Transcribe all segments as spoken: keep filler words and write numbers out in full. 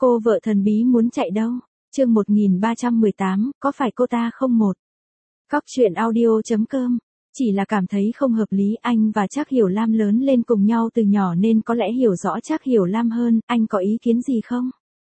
Cô vợ thần bí muốn chạy đâu? Chương một nghìn ba trăm mười tám, có phải cô ta không một? Cóc truyện audio chấm com. Chỉ là cảm thấy không hợp lý, anh và Trác Hiểu Lam lớn lên cùng nhau từ nhỏ nên có lẽ hiểu rõ Trác Hiểu Lam hơn, anh có ý kiến gì không?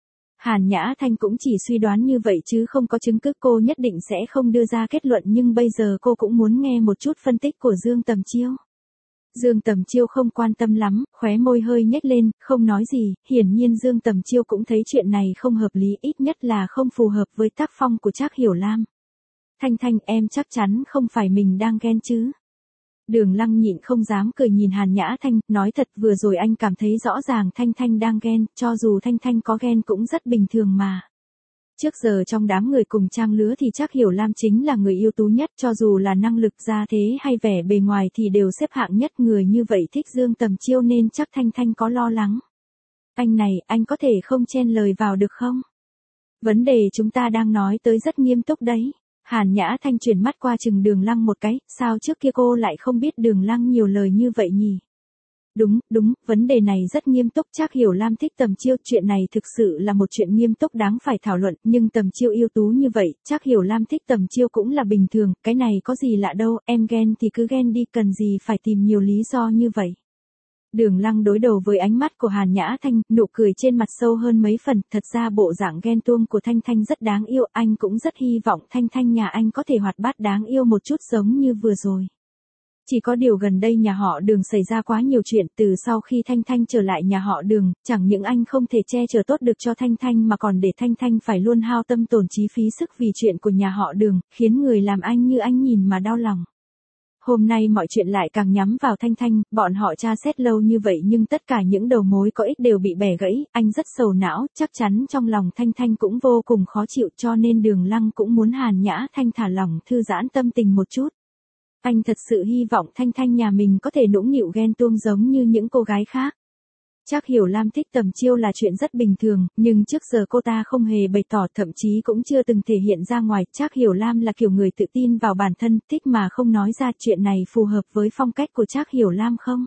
Hàn Nhã Thanh cũng chỉ suy đoán như vậy chứ không có chứng cứ, cô nhất định sẽ không đưa ra kết luận, nhưng bây giờ cô cũng muốn nghe một chút phân tích của Dương Tầm Chiêu. Dương Tầm Chiêu không quan tâm lắm, khóe môi hơi nhếch lên, không nói gì, hiển nhiên Dương Tầm Chiêu cũng thấy chuyện này không hợp lý, ít nhất là không phù hợp với tác phong của Trác Hiểu Lam. Thanh Thanh, em chắc chắn không phải mình đang ghen chứ? Đường Lăng nhịn không dám cười nhìn Hàn Nhã Thanh, nói thật vừa rồi anh cảm thấy rõ ràng Thanh Thanh đang ghen, cho dù Thanh Thanh có ghen cũng rất bình thường mà. Trước giờ trong đám người cùng trang lứa thì Trác Hiểu Lam chính là người ưu tú nhất, cho dù là năng lực gia thế hay vẻ bề ngoài thì đều xếp hạng nhất, người như vậy thích Dương Tầm Chiêu nên chắc Thanh Thanh có lo lắng. Anh này, anh có thể không chen lời vào được không? Vấn đề chúng ta đang nói tới rất nghiêm túc đấy. Hàn Nhã Thanh chuyển mắt qua chừng Đường Lăng một cái, sao trước kia cô lại không biết Đường Lăng nhiều lời như vậy nhỉ? Đúng, đúng, vấn đề này rất nghiêm túc, Trác Hiểu Lam thích Tầm Chiêu, chuyện này thực sự là một chuyện nghiêm túc đáng phải thảo luận, nhưng Tầm Chiêu ưu tú như vậy, Trác Hiểu Lam thích Tầm Chiêu cũng là bình thường, cái này có gì lạ đâu, em ghen thì cứ ghen đi, cần gì phải tìm nhiều lý do như vậy. Đường Lăng đối đầu với ánh mắt của Hàn Nhã Thanh, nụ cười trên mặt sâu hơn mấy phần, thật ra bộ dạng ghen tuông của Thanh Thanh rất đáng yêu, anh cũng rất hy vọng Thanh Thanh nhà anh có thể hoạt bát đáng yêu một chút giống như vừa rồi. Chỉ có điều gần đây nhà họ Đường xảy ra quá nhiều chuyện, từ sau khi Thanh Thanh trở lại nhà họ Đường, chẳng những anh không thể che chở tốt được cho Thanh Thanh mà còn để Thanh Thanh phải luôn hao tâm tổn trí phí sức vì chuyện của nhà họ Đường, khiến người làm anh như anh nhìn mà đau lòng. Hôm nay mọi chuyện lại càng nhắm vào Thanh Thanh, bọn họ tra xét lâu như vậy nhưng tất cả những đầu mối có ích đều bị bẻ gãy, anh rất sầu não, chắc chắn trong lòng Thanh Thanh cũng vô cùng khó chịu, cho nên Đường Lăng cũng muốn Hàn Nhã Thanh thả lỏng thư giãn tâm tình một chút. Anh thật sự hy vọng Thanh Thanh nhà mình có thể nũng nịu ghen tuông giống như những cô gái khác. Trác Hiểu Lam thích Tầm Chiêu là chuyện rất bình thường, nhưng trước giờ cô ta không hề bày tỏ, thậm chí cũng chưa từng thể hiện ra ngoài. Trác Hiểu Lam là kiểu người tự tin vào bản thân, thích mà không nói ra, chuyện này phù hợp với phong cách của Trác Hiểu Lam không?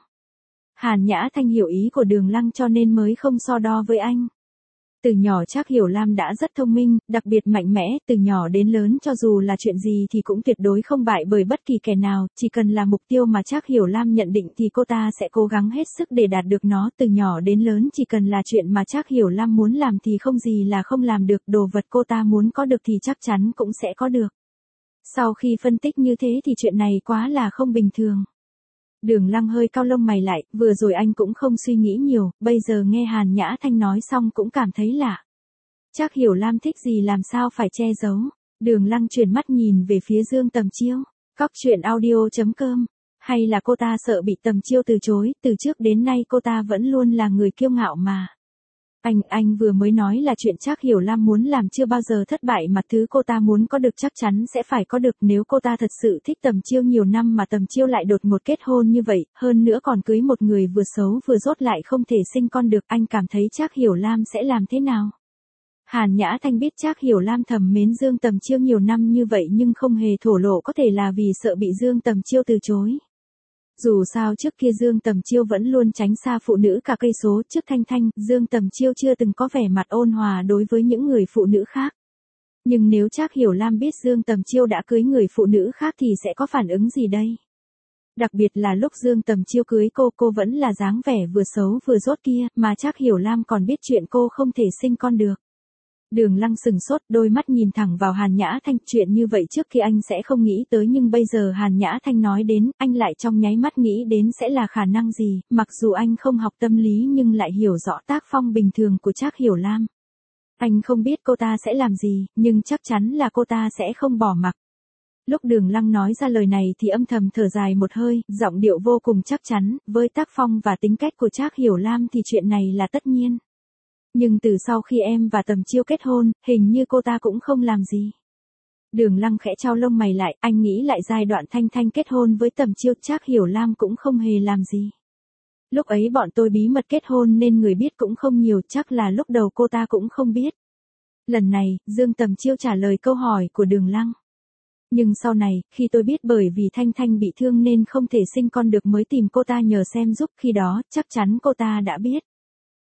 Hàn Nhã Thanh hiểu ý của Đường Lăng cho nên mới không so đo với anh. Từ nhỏ Trác Hiểu Lam đã rất thông minh, đặc biệt mạnh mẽ, từ nhỏ đến lớn cho dù là chuyện gì thì cũng tuyệt đối không bại bởi bất kỳ kẻ nào, chỉ cần là mục tiêu mà Trác Hiểu Lam nhận định thì cô ta sẽ cố gắng hết sức để đạt được nó, từ nhỏ đến lớn chỉ cần là chuyện mà Trác Hiểu Lam muốn làm thì không gì là không làm được, đồ vật cô ta muốn có được thì chắc chắn cũng sẽ có được. Sau khi phân tích như thế thì chuyện này quá là không bình thường. Đường Lăng hơi cau lông mày lại, vừa rồi anh cũng không suy nghĩ nhiều, bây giờ nghe Hàn Nhã Thanh nói xong cũng cảm thấy lạ. Trác Hiểu Lam thích gì làm sao phải che giấu. Đường Lăng chuyển mắt nhìn về phía Dương Tầm Chiêu. Cóc truyện audio chấm com. Hay là cô ta sợ bị Tầm Chiêu từ chối, từ trước đến nay cô ta vẫn luôn là người kiêu ngạo mà. Anh, anh vừa mới nói là chuyện Trác Hiểu Lam muốn làm chưa bao giờ thất bại mà thứ cô ta muốn có được chắc chắn sẽ phải có được, nếu cô ta thật sự thích Tầm Chiêu nhiều năm mà Tầm Chiêu lại đột ngột kết hôn như vậy, hơn nữa còn cưới một người vừa xấu vừa dốt lại không thể sinh con được, anh cảm thấy Trác Hiểu Lam sẽ làm thế nào? Hàn Nhã Thanh biết Trác Hiểu Lam thầm mến Dương Tầm Chiêu nhiều năm như vậy nhưng không hề thổ lộ, có thể là vì sợ bị Dương Tầm Chiêu từ chối. Dù sao trước kia Dương Tầm Chiêu vẫn luôn tránh xa phụ nữ cả cây số, trước Thanh Thanh, Dương Tầm Chiêu chưa từng có vẻ mặt ôn hòa đối với những người phụ nữ khác. Nhưng nếu Trác Hiểu Lam biết Dương Tầm Chiêu đã cưới người phụ nữ khác thì sẽ có phản ứng gì đây? Đặc biệt là lúc Dương Tầm Chiêu cưới cô, cô vẫn là dáng vẻ vừa xấu vừa dốt kia, mà Trác Hiểu Lam còn biết chuyện cô không thể sinh con được. Đường Lăng sừng sốt, đôi mắt nhìn thẳng vào Hàn Nhã Thanh, chuyện như vậy trước khi anh sẽ không nghĩ tới nhưng bây giờ Hàn Nhã Thanh nói đến, anh lại trong nháy mắt nghĩ đến sẽ là khả năng gì, mặc dù anh không học tâm lý nhưng lại hiểu rõ tác phong bình thường của Trác Hiểu Lam. Anh không biết cô ta sẽ làm gì, nhưng chắc chắn là cô ta sẽ không bỏ mặc. Lúc Đường Lăng nói ra lời này thì âm thầm thở dài một hơi, giọng điệu vô cùng chắc chắn, với tác phong và tính cách của Trác Hiểu Lam thì chuyện này là tất nhiên. Nhưng từ sau khi em và Tầm Chiêu kết hôn, hình như cô ta cũng không làm gì. Đường Lăng khẽ chau lông mày lại, anh nghĩ lại giai đoạn Thanh Thanh kết hôn với Tầm Chiêu, Trác Hiểu Lam cũng không hề làm gì. Lúc ấy bọn tôi bí mật kết hôn nên người biết cũng không nhiều, chắc là lúc đầu cô ta cũng không biết. Lần này, Dương Tầm Chiêu trả lời câu hỏi của Đường Lăng. Nhưng sau này, khi tôi biết bởi vì Thanh Thanh bị thương nên không thể sinh con được mới tìm cô ta nhờ xem giúp, khi đó, chắc chắn cô ta đã biết.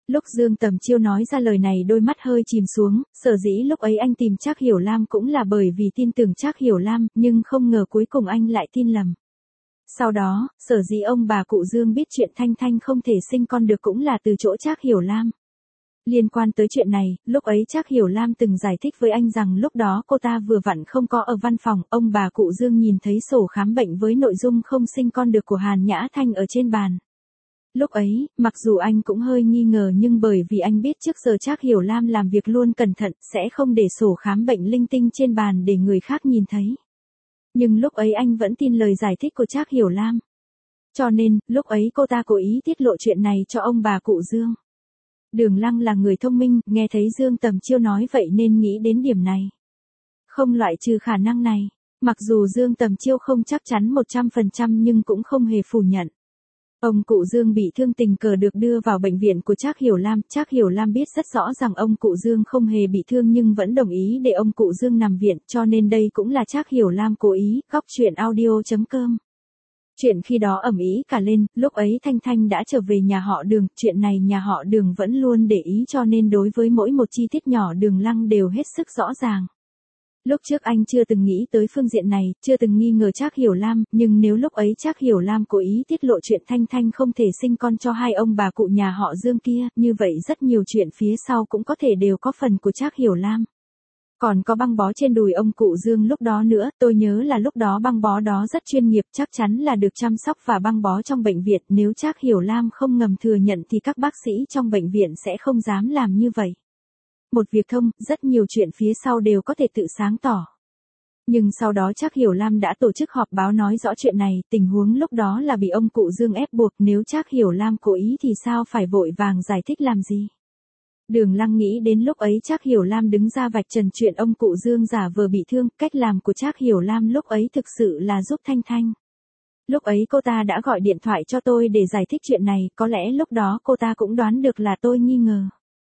Lúc Dương Tầm Chiêu nói ra lời này đôi mắt hơi chìm xuống, sở dĩ lúc ấy anh tìm Trác Hiểu Lam cũng là bởi vì tin tưởng Trác Hiểu Lam, nhưng không ngờ cuối cùng anh lại tin lầm. Sau đó, sở dĩ ông bà cụ Dương biết chuyện Thanh Thanh không thể sinh con được cũng là từ chỗ Trác Hiểu Lam. Liên quan tới chuyện này, lúc ấy Trác Hiểu Lam từng giải thích với anh rằng lúc đó cô ta vừa vặn không có ở văn phòng, ông bà cụ Dương nhìn thấy sổ khám bệnh với nội dung không sinh con được của Hàn Nhã Thanh ở trên bàn. Lúc ấy, mặc dù anh cũng hơi nghi ngờ nhưng bởi vì anh biết trước giờ Trác Hiểu Lam làm việc luôn cẩn thận, sẽ không để sổ khám bệnh linh tinh trên bàn để người khác nhìn thấy. Nhưng lúc ấy anh vẫn tin lời giải thích của Trác Hiểu Lam. Cho nên, lúc ấy cô ta cố ý tiết lộ chuyện này cho ông bà cụ Dương. Đường Lăng là người thông minh, nghe thấy Dương Tầm Chiêu nói vậy nên nghĩ đến điểm này. Không loại trừ khả năng này, mặc dù Dương Tầm Chiêu không chắc chắn một trăm phần trăm nhưng cũng không hề phủ nhận. Ông cụ Dương bị thương tình cờ được đưa vào bệnh viện của Trác Hiểu Lam, Trác Hiểu Lam biết rất rõ rằng ông cụ Dương không hề bị thương nhưng vẫn đồng ý để ông cụ Dương nằm viện, cho nên đây cũng là Trác Hiểu Lam cố ý. Góc truyện audio chấm com. Chuyện khi đó ầm ĩ cả lên, lúc ấy Thanh Thanh đã trở về nhà họ Đường, chuyện này nhà họ Đường vẫn luôn để ý cho nên đối với mỗi một chi tiết nhỏ Đường Lăng đều hết sức rõ ràng. Lúc trước anh chưa từng nghĩ tới phương diện này, chưa từng nghi ngờ Trác Hiểu Lam, nhưng nếu lúc ấy Trác Hiểu Lam cố ý tiết lộ chuyện Thanh Thanh không thể sinh con cho hai ông bà cụ nhà họ Dương kia, như vậy rất nhiều chuyện phía sau cũng có thể đều có phần của Trác Hiểu Lam. Còn có băng bó trên đùi ông cụ Dương lúc đó nữa, tôi nhớ là lúc đó băng bó đó rất chuyên nghiệp, chắc chắn là được chăm sóc và băng bó trong bệnh viện, nếu Trác Hiểu Lam không ngầm thừa nhận thì các bác sĩ trong bệnh viện sẽ không dám làm như vậy. Một việc thông, rất nhiều chuyện phía sau đều có thể tự sáng tỏ. Nhưng sau đó Trác Hiểu Lam đã tổ chức họp báo nói rõ chuyện này, tình huống lúc đó là bị ông cụ Dương ép buộc, nếu Trác Hiểu Lam cố ý thì sao phải vội vàng giải thích làm gì. Đường Lăng nghĩ đến lúc ấy Trác Hiểu Lam đứng ra vạch trần chuyện ông cụ Dương giả vờ bị thương, cách làm của Trác Hiểu Lam lúc ấy thực sự là giúp Thanh Thanh. Lúc ấy cô ta đã gọi điện thoại cho tôi để giải thích chuyện này, có lẽ lúc đó cô ta cũng đoán được là tôi nghi ngờ.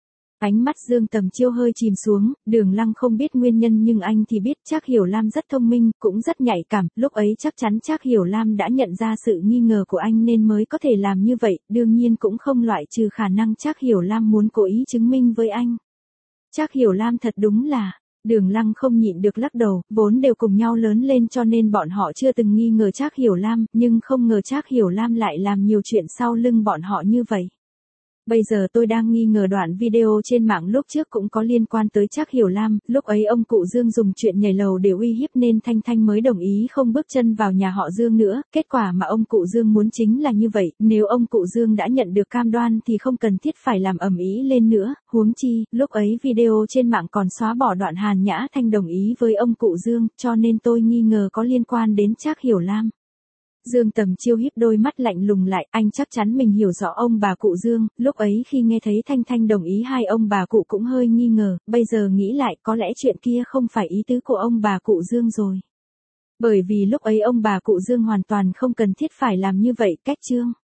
Ánh mắt Dương Tầm Chiêu hơi chìm xuống, Đường Lăng không biết nguyên nhân nhưng anh thì biết Trác Hiểu Lam rất thông minh, cũng rất nhạy cảm, lúc ấy chắc chắn Trác Hiểu Lam đã nhận ra sự nghi ngờ của anh nên mới có thể làm như vậy, đương nhiên cũng không loại trừ khả năng Trác Hiểu Lam muốn cố ý chứng minh với anh. Trác Hiểu Lam thật đúng là, Đường Lăng không nhịn được lắc đầu, vốn đều cùng nhau lớn lên cho nên bọn họ chưa từng nghi ngờ Trác Hiểu Lam, nhưng không ngờ Trác Hiểu Lam lại làm nhiều chuyện sau lưng bọn họ như vậy. Bây giờ tôi đang nghi ngờ đoạn video trên mạng lúc trước cũng có liên quan tới Trác Hiểu Lam, lúc ấy ông cụ Dương dùng chuyện nhảy lầu để uy hiếp nên Thanh Thanh mới đồng ý không bước chân vào nhà họ Dương nữa, kết quả mà ông cụ Dương muốn chính là như vậy, nếu ông cụ Dương đã nhận được cam đoan thì không cần thiết phải làm ầm ĩ lên nữa, huống chi, lúc ấy video trên mạng còn xóa bỏ đoạn Hàn Nhã Thanh đồng ý với ông cụ Dương, cho nên tôi nghi ngờ có liên quan đến Trác Hiểu Lam. Dương Tầm Chiêu híp đôi mắt lạnh lùng lại, anh chắc chắn mình hiểu rõ ông bà cụ Dương, lúc ấy khi nghe thấy Thanh Thanh đồng ý hai ông bà cụ cũng hơi nghi ngờ, bây giờ nghĩ lại có lẽ chuyện kia không phải ý tứ của ông bà cụ Dương rồi. Bởi vì lúc ấy ông bà cụ Dương hoàn toàn không cần thiết phải làm như vậy, cách chương.